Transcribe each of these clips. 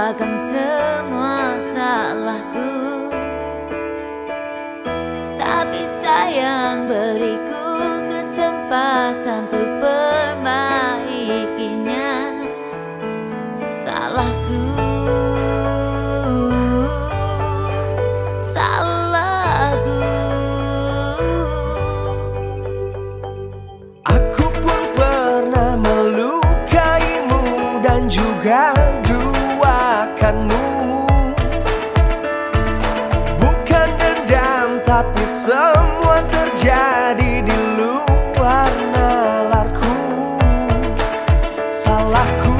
melupakan semua salahku. Tapi sayang, beriku kesempatan untuk perbaikinya. Salahku, salahku. Aku pun pernah melukaimu dan juga duakanmu. Bukan dendam, tapi semua terjadi di luar nalarku. Salahku,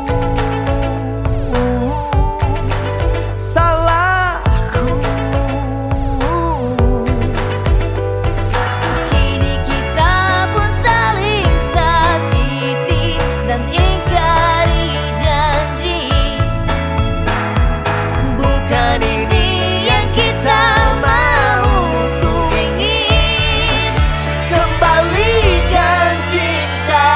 salahku. Kini kita pun saling sakiti dan ingkari janji. Bukan ini yang kita mau. Ku ingin kembalikan cinta.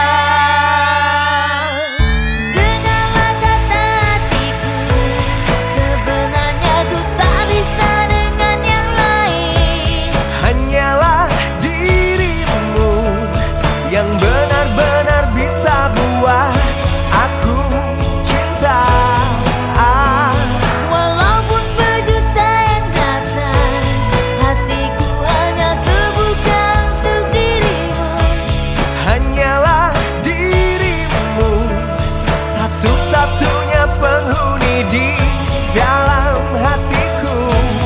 Dengarlah kata hatiku, sebenarnya ku tak bisa dengan yang lain. Hanyalah dirimu yang benar-benar bisa buat aku cinta. Walaupun berjuta yang datang, hatiku hanya terbuka untuk dirimu. Hanyalah dirimu, satu-satunya penghuni di dalam hatiku.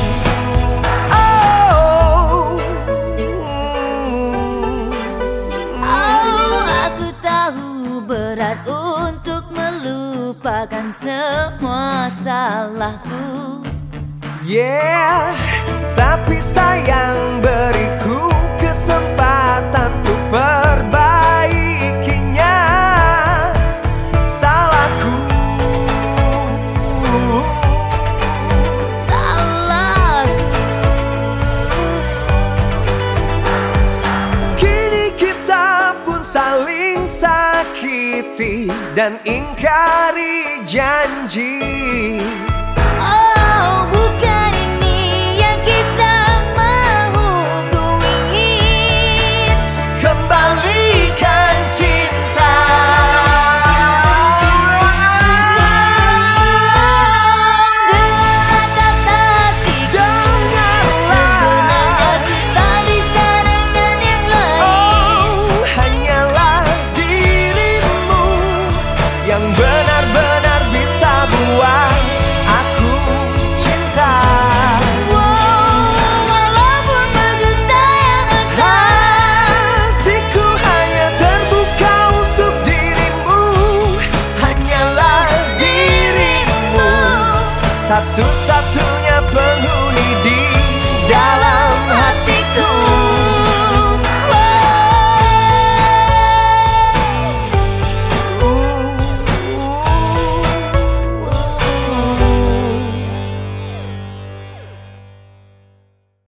Oh, aku tahu berat untuk melupakan semua salahku. Yeah, tapi sayang, beriku kesempatan untuk perbaikinya. Salahku, Salahku. kini kita pun saling sakiti dan ingkari janji.